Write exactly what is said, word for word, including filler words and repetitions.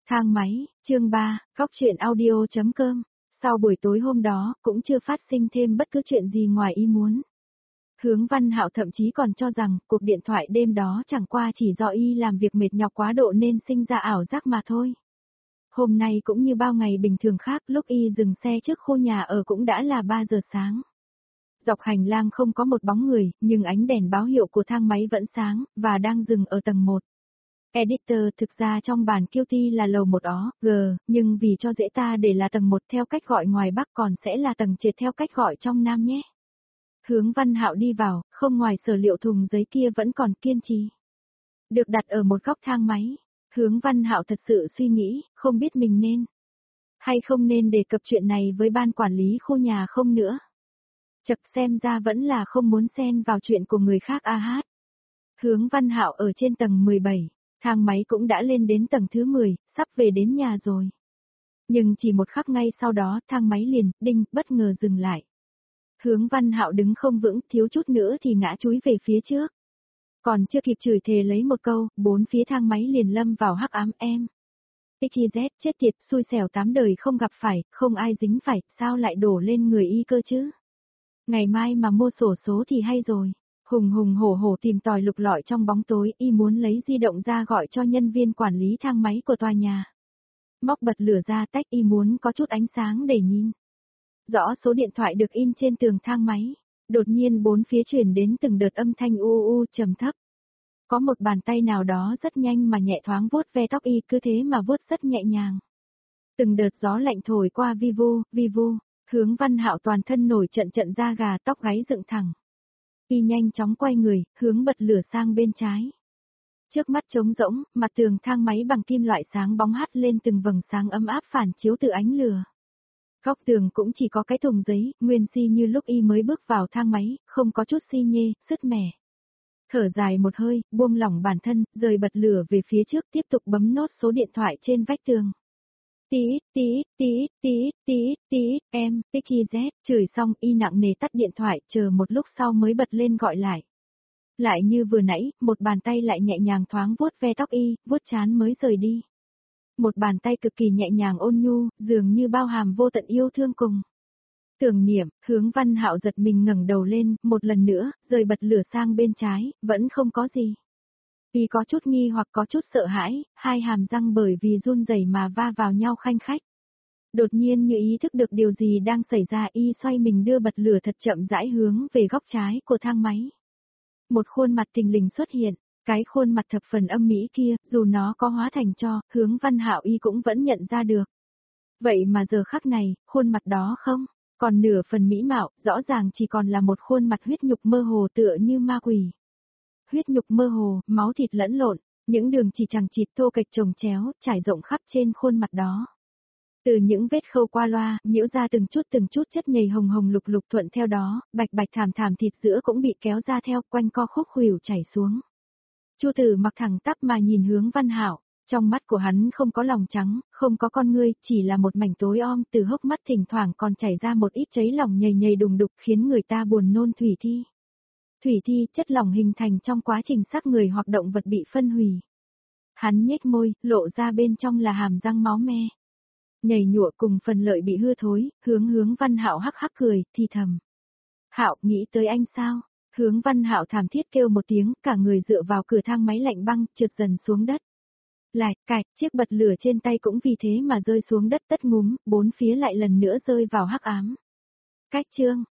Thang máy, chương ba, góc truyện audio.com. Sau buổi tối hôm đó, cũng chưa phát sinh thêm bất cứ chuyện gì ngoài ý muốn. Hướng Văn Hạo thậm chí còn cho rằng, cuộc điện thoại đêm đó chẳng qua chỉ do y làm việc mệt nhọc quá độ nên sinh ra ảo giác mà thôi. Hôm nay cũng như bao ngày bình thường khác, lúc y dừng xe trước khu nhà ở cũng đã là ba giờ sáng. Dọc hành lang không có một bóng người, nhưng ánh đèn báo hiệu của thang máy vẫn sáng, và đang dừng ở tầng một. Editor, thực ra trong bản Q T là lầu một ó, G, nhưng vì cho dễ ta để là tầng một theo cách gọi ngoài Bắc còn sẽ là tầng trệt theo cách gọi trong Nam nhé. Hướng Văn Hạo đi vào, không ngoài sở liệu thùng giấy kia vẫn còn kiên trì. Được đặt ở một góc thang máy. Hướng Văn Hạo thật sự suy nghĩ, không biết mình nên hay không nên đề cập chuyện này với ban quản lý khu nhà không nữa. Chật xem ra vẫn là không muốn xen vào chuyện của người khác a hát. Hướng Văn Hạo ở trên tầng mười bảy, thang máy cũng đã lên đến tầng thứ mười, sắp về đến nhà rồi. Nhưng chỉ một khắc ngay sau đó thang máy liền, đinh, bất ngờ dừng lại. Hướng Văn Hạo đứng không vững, thiếu chút nữa thì ngã chúi về phía trước. Còn chưa kịp chửi thề lấy một câu, bốn phía thang máy liền lâm vào hắc ám em. ích i dét, chết tiệt, xui xẻo tám đời không gặp phải, không ai dính phải, sao lại đổ lên người y cơ chứ? Ngày mai mà mua sổ số thì hay rồi. Hùng hùng hổ hổ tìm tòi lục lọi trong bóng tối, y muốn lấy di động ra gọi cho nhân viên quản lý thang máy của tòa nhà. Móc bật lửa ra tách, y muốn có chút ánh sáng để nhìn rõ số điện thoại được in trên tường thang máy. Đột nhiên bốn phía truyền đến từng đợt âm thanh u u trầm thấp. Có một bàn tay nào đó rất nhanh mà nhẹ thoáng vuốt ve tóc y, cứ thế mà vuốt rất nhẹ nhàng. Từng đợt gió lạnh thổi qua vi vu, vi vu, Hướng Văn Hạo toàn thân nổi trận trận da gà, tóc gáy dựng thẳng. Y nhanh chóng quay người, hướng bật lửa sang bên trái. Trước mắt trống rỗng, mặt tường thang máy bằng kim loại sáng bóng hắt lên từng vầng sáng ấm áp phản chiếu từ ánh lửa. Góc tường cũng chỉ có cái thùng giấy, nguyên si như lúc y mới bước vào thang máy, không có chút xi nhê, sứt mẻ. Thở dài một hơi, buông lỏng bản thân, rời bật lửa về phía trước, tiếp tục bấm nốt số điện thoại trên vách tường. Tí, tí, tí, tí, tí, tí, em, ích i dét, chửi xong y nặng nề tắt điện thoại, chờ một lúc sau mới bật lên gọi lại. Lại như vừa nãy, một bàn tay lại nhẹ nhàng thoáng vuốt ve tóc y, vuốt trán mới rời đi. Một bàn tay cực kỳ nhẹ nhàng ôn nhu, dường như bao hàm vô tận yêu thương cùng tưởng niệm. Hướng Văn Hạo giật mình ngẩng đầu lên, một lần nữa, rời bật lửa sang bên trái, vẫn không có gì. Y có chút nghi hoặc có chút sợ hãi, hai hàm răng bởi vì run rẩy mà va vào nhau khanh khách. Đột nhiên như ý thức được điều gì đang xảy ra, y xoay mình đưa bật lửa thật chậm rãi hướng về góc trái của thang máy. Một khuôn mặt thình lình xuất hiện, cái khuôn mặt thập phần âm mỹ kia, dù nó có hóa thành tro, Hướng Văn Hạo y cũng vẫn nhận ra được. Vậy mà giờ khắc này, khuôn mặt đó không còn nửa phần mỹ mạo, rõ ràng chỉ còn là một khuôn mặt huyết nhục mơ hồ tựa như ma quỷ. Huyết nhục mơ hồ, máu thịt lẫn lộn, những đường chỉ chằng chịt thô kệch chồng chéo, trải rộng khắp trên khuôn mặt đó. Từ những vết khâu qua loa, nhiễu ra từng chút từng chút chất nhầy hồng hồng lục lục, thuận theo đó, bạch bạch thảm thảm thịt giữa cũng bị kéo ra theo, quanh co khúc khuỷu chảy xuống. Chu Tử mặc thẳng tắp mà nhìn Hướng Văn Hạo, trong mắt của hắn không có lòng trắng, không có con ngươi, chỉ là một mảnh tối om, từ hốc mắt thỉnh thoảng còn chảy ra một ít cháy lòng nhầy nhầy đùng đục khiến người ta buồn nôn. Thủy thi. Thủy thi, chất lỏng hình thành trong quá trình xác người hoặc động vật bị phân hủy. Hắn nhếch môi, lộ ra bên trong là hàm răng máu me. Nhầy nhụa cùng phần lợi bị hư thối, hướng Hướng Văn Hạo hắc hắc cười, thì thầm. Hạo, nghĩ tới anh sao? Hướng Văn Hạo thảm thiết kêu một tiếng, cả người dựa vào cửa thang máy lạnh băng, trượt dần xuống đất. Lại, cạch, chiếc bật lửa trên tay cũng vì thế mà rơi xuống đất tất ngúm, bốn phía lại lần nữa rơi vào hắc ám. Cách chương.